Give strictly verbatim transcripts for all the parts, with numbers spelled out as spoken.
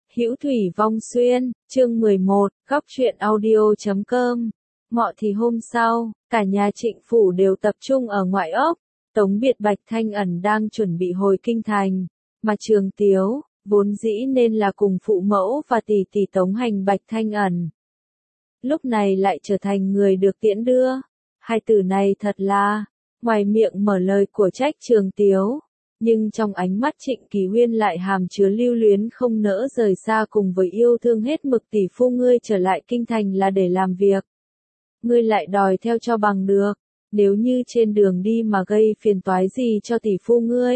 Hữu Thủy Vong Xuyên, chương mười một, góc truyện audio chấm com. Ngọ thì hôm sau, cả nhà Trịnh phủ đều tập trung ở ngoại ốc. Tống Biệt Bạch Thanh Ẩn đang chuẩn bị hồi kinh thành, mà Trường Tiếu, vốn dĩ nên là cùng phụ mẫu và tỷ tỷ Tống Hành Bạch Thanh Ẩn, lúc này lại trở thành người được tiễn đưa. Hai từ này thật là, ngoài miệng mở lời của trách Trường Tiếu, nhưng trong ánh mắt Trịnh Kỳ Huyên lại hàm chứa lưu luyến không nỡ rời xa cùng với yêu thương hết mực. Tỷ phu ngươi trở lại kinh thành là để làm việc, ngươi lại đòi theo cho bằng được, nếu như trên đường đi mà gây phiền toái gì cho tỷ phu ngươi,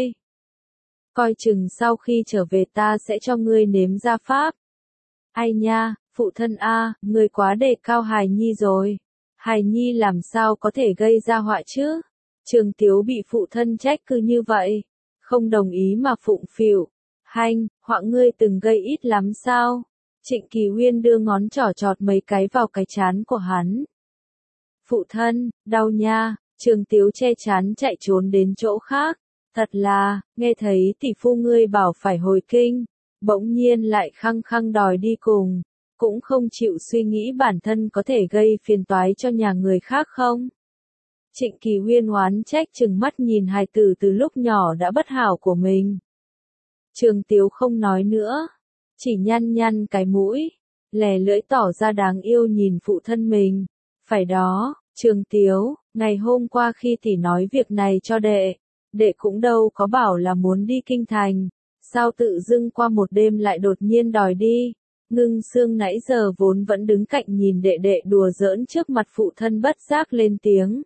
coi chừng sau khi trở về ta sẽ cho ngươi nếm ra pháp. Ai nha, phụ thân a, ngươi quá đề cao hài nhi rồi, hài nhi làm sao có thể gây ra họa chứ? Trường Tiếu bị phụ thân trách cứ như vậy, không đồng ý mà phụng phịu. Hanh, họa ngươi từng gây ít lắm sao? Trịnh Kỳ Huyên đưa ngón trỏ chọt mấy cái vào cái trán của hắn. Phụ thân, đau nha. Trường Tiếu che chán chạy trốn đến chỗ khác. Thật là, nghe thấy tỷ phu ngươi bảo phải hồi kinh, bỗng nhiên lại khăng khăng đòi đi cùng, cũng không chịu suy nghĩ bản thân có thể gây phiền toái cho nhà người khác không? Trịnh Kỳ Huyên oán trách chừng mắt nhìn hài tử từ lúc nhỏ đã bất hảo của mình. Trường Tiếu không nói nữa, chỉ nhăn nhăn cái mũi, lè lưỡi tỏ ra đáng yêu nhìn phụ thân mình. Phải đó, Trường Tiếu, ngày hôm qua khi tỷ nói việc này cho đệ, đệ cũng đâu có bảo là muốn đi kinh thành, sao tự dưng qua một đêm lại đột nhiên đòi đi? Ngưng Sương nãy giờ vốn vẫn đứng cạnh nhìn đệ đệ đùa giỡn trước mặt phụ thân bất giác lên tiếng.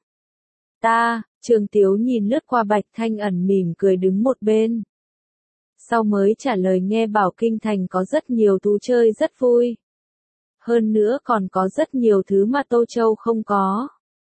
Ta, Trường Tiếu nhìn lướt qua Bạch Thanh Ẩn mỉm cười đứng một bên. Sau mới trả lời nghe bảo kinh thành có rất nhiều thú chơi rất vui. Hơn nữa còn có rất nhiều thứ mà Tô Châu không có.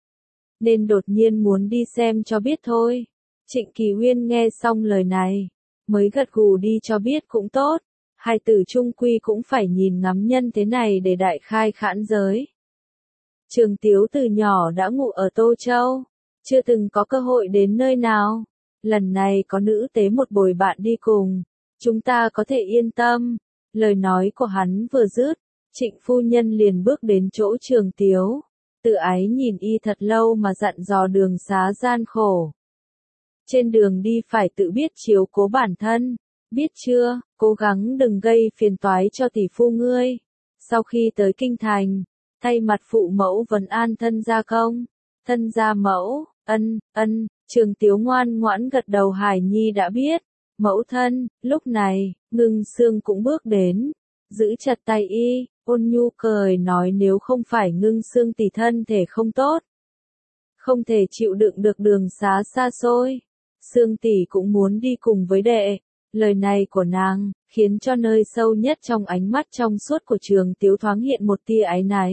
Nên đột nhiên muốn đi xem cho biết thôi. Trịnh Kỳ Huyên nghe xong lời này, mới gật gù đi cho biết cũng tốt. Hai tử trung quy cũng phải nhìn ngắm nhân thế này để đại khai khản giới. Trường Tiếu từ nhỏ đã ngụ ở Tô Châu, chưa từng có cơ hội đến nơi nào. Lần này có nữ tế một bồi bạn đi cùng, chúng ta có thể yên tâm. Lời nói của hắn vừa dứt, Trịnh phu nhân liền bước đến chỗ Trường Tiếu, tự ái nhìn y thật lâu mà dặn dò đường xá gian khổ. Trên đường đi phải tự biết chiếu cố bản thân, biết chưa, cố gắng đừng gây phiền toái cho tỷ phu ngươi. Sau khi tới kinh thành, thay mặt phụ mẫu vấn an thân gia công, thân gia mẫu. Ân, ân, Trường Tiếu ngoan ngoãn gật đầu. Hải nhi đã biết. Mẫu thân. Lúc này, Ngưng Sương cũng bước đến, giữ chặt tay y, ôn nhu cười nói nếu không phải Ngưng Sương tỷ thân thể không tốt, không thể chịu đựng được đường xá xa xôi, Sương tỷ cũng muốn đi cùng với đệ. Lời này của nàng, khiến cho nơi sâu nhất trong ánh mắt trong suốt của Trường Tiếu thoáng hiện một tia áy náy.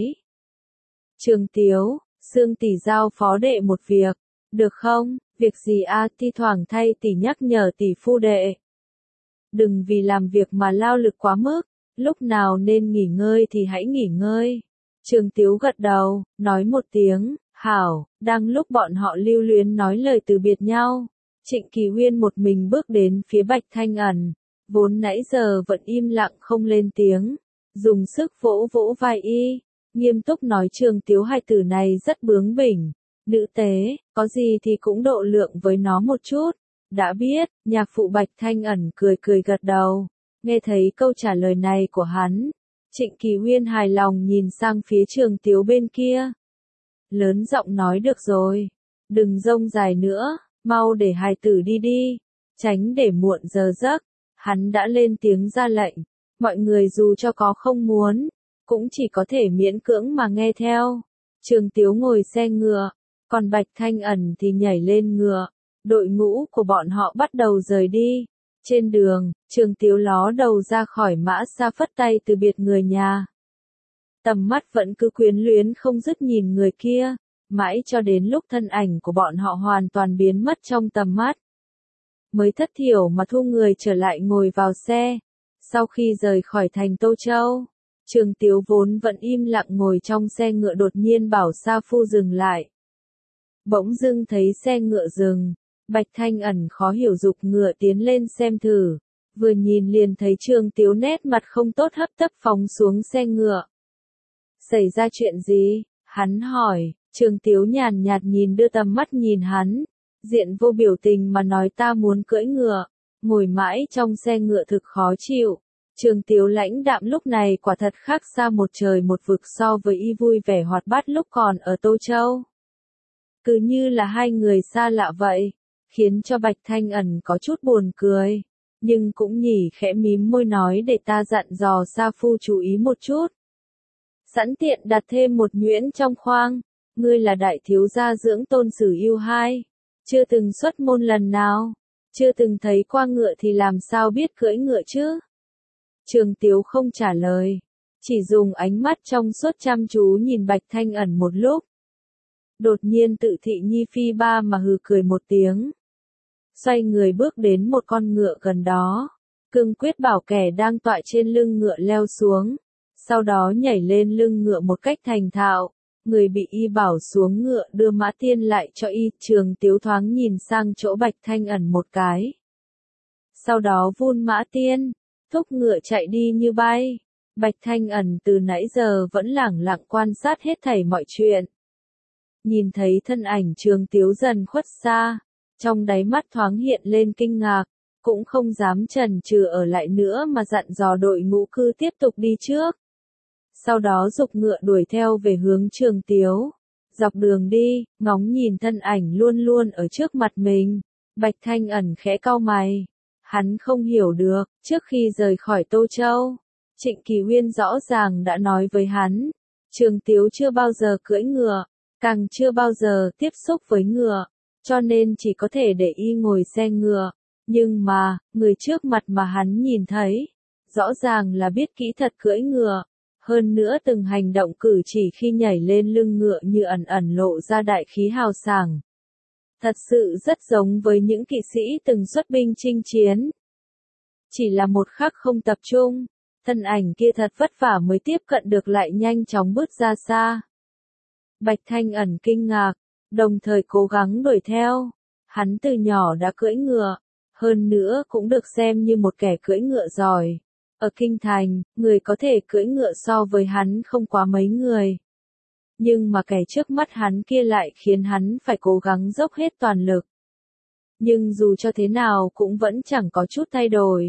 Trường Tiếu, Sương tỷ giao phó đệ một việc. Được không? Việc gì a? À, thi thoảng thay tỷ nhắc nhở tỷ phu đệ. Đừng vì làm việc mà lao lực quá mức, lúc nào nên nghỉ ngơi thì hãy nghỉ ngơi. Trường Tiếu gật đầu, nói một tiếng, hảo. Đang lúc bọn họ lưu luyến nói lời từ biệt nhau, Trịnh Kỳ Huyên một mình bước đến phía Bạch Thanh Ẩn, vốn nãy giờ vẫn im lặng không lên tiếng, dùng sức vỗ vỗ vai y, nghiêm túc nói Trường Tiếu hai tử này rất bướng bỉnh. Nữ tế, có gì thì cũng độ lượng với nó một chút. Đã biết, nhạc phụ Bạch Thanh Ẩn cười cười gật đầu. Nghe thấy câu trả lời này của hắn, Trịnh Kỳ Huyên hài lòng nhìn sang phía Trường Tiếu bên kia. Lớn giọng nói được rồi, đừng rông dài nữa, mau để hài tử đi đi, tránh để muộn giờ giấc. Hắn đã lên tiếng ra lệnh, mọi người dù cho có không muốn, cũng chỉ có thể miễn cưỡng mà nghe theo. Trường Tiếu ngồi xe ngựa, còn Bạch Thanh Ẩn thì nhảy lên ngựa, đội ngũ của bọn họ bắt đầu rời đi. Trên đường, Trường Tiếu ló đầu ra khỏi mã xa phất tay từ biệt người nhà. Tầm mắt vẫn cứ quyến luyến không dứt nhìn người kia, mãi cho đến lúc thân ảnh của bọn họ hoàn toàn biến mất trong tầm mắt. Mới thất thiểu mà thu người trở lại ngồi vào xe. Sau khi rời khỏi thành Tô Châu, Trường Tiếu vốn vẫn im lặng ngồi trong xe ngựa đột nhiên bảo sa phu dừng lại. Bỗng dưng thấy xe ngựa dừng, Bạch Thanh Ẩn khó hiểu giục ngựa tiến lên xem thử, Vừa nhìn liền thấy Trường Tiếu nét mặt không tốt hấp tấp phóng xuống xe ngựa. Xảy ra chuyện gì? Hắn hỏi. Trường Tiếu nhàn nhạt nhìn đưa tầm mắt nhìn hắn, diện vô biểu tình mà nói ta muốn cưỡi ngựa, ngồi mãi trong xe ngựa thực khó chịu. Trường Tiếu lãnh đạm lúc này quả thật khác xa một trời một vực so với y vui vẻ hoạt bát lúc còn ở Tô Châu. Cứ như là hai người xa lạ vậy, khiến cho Bạch Thanh Ẩn có chút buồn cười, nhưng cũng nhỉ khẽ mím môi nói để ta dặn dò Sa Phu chú ý một chút. Sẵn tiện đặt thêm một nhuyễn trong khoang, ngươi là đại thiếu gia dưỡng tôn sử yêu hai, chưa từng xuất môn lần nào, chưa từng thấy qua ngựa thì làm sao biết cưỡi ngựa chứ? Trường Tiếu không trả lời, chỉ dùng ánh mắt trong suốt chăm chú nhìn Bạch Thanh Ẩn một lúc. Đột nhiên Tự Thị Nhi Phi ba mà hừ cười một tiếng. Xoay người bước đến một con ngựa gần đó, cương quyết bảo kẻ đang tọa trên lưng ngựa leo xuống, sau đó nhảy lên lưng ngựa một cách thành thạo. Người bị y bảo xuống ngựa đưa Mã Tiên lại cho y. Trường Tiếu thoáng nhìn sang chỗ Bạch Thanh Ẩn một cái. Sau đó vun Mã Tiên, thúc ngựa chạy đi như bay. Bạch Thanh Ẩn từ nãy giờ vẫn lẳng lặng quan sát hết thảy mọi chuyện. Nhìn thấy thân ảnh Trường Tiếu dần khuất xa, trong đáy mắt thoáng hiện lên kinh ngạc, cũng không dám chần chừ ở lại nữa mà dặn dò đội ngũ cư tiếp tục đi trước. Sau đó giục ngựa đuổi theo về hướng Trường Tiếu. Dọc đường đi, ngóng nhìn thân ảnh luôn luôn ở trước mặt mình, Bạch Thanh Ẩn khẽ cau mày. Hắn không hiểu được, trước khi rời khỏi Tô Châu, Trịnh Kỳ Huyên rõ ràng đã nói với hắn, Trường Tiếu chưa bao giờ cưỡi ngựa, càng chưa bao giờ tiếp xúc với ngựa, cho nên chỉ có thể để y ngồi xe ngựa. Nhưng mà, người trước mặt mà hắn nhìn thấy, rõ ràng là biết kỹ thuật cưỡi ngựa. Hơn nữa từng hành động cử chỉ khi nhảy lên lưng ngựa như ẩn ẩn lộ ra đại khí hào sảng. Thật sự rất giống với những kỵ sĩ từng xuất binh chinh chiến. Chỉ là một khắc không tập trung, thân ảnh kia thật vất vả mới tiếp cận được lại nhanh chóng bước ra xa. Bạch Thanh Ẩn kinh ngạc, đồng thời cố gắng đuổi theo. Hắn từ nhỏ đã cưỡi ngựa, hơn nữa cũng được xem như một kẻ cưỡi ngựa giỏi. Ở Kinh Thành, người có thể cưỡi ngựa so với hắn không quá mấy người. Nhưng mà kẻ trước mắt hắn kia lại khiến hắn phải cố gắng dốc hết toàn lực. Nhưng dù cho thế nào cũng vẫn chẳng có chút thay đổi.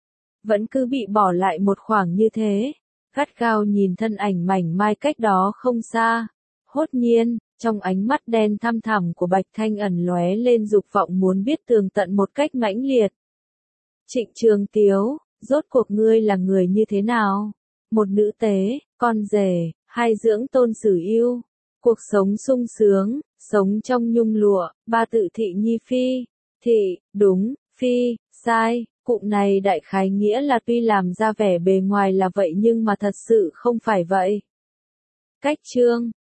Vẫn cứ bị bỏ lại một khoảng như thế, gắt gao nhìn thân ảnh mảnh mai cách đó không xa. Hốt nhiên, trong ánh mắt đen thăm thẳm của Bạch Thanh Ẩn lóe lên dục vọng muốn biết tường tận một cách mãnh liệt. Trịnh Trường Tiếu, rốt cuộc ngươi là người như thế nào? Một nữ tế, con rể, hai dưỡng tôn sử yêu, cuộc sống sung sướng, sống trong nhung lụa, ba Tự Thị Nhi Phi, thị, đúng, phi, sai, cụm này đại khái nghĩa là tuy làm ra vẻ bề ngoài là vậy nhưng mà thật sự không phải vậy. Cách chương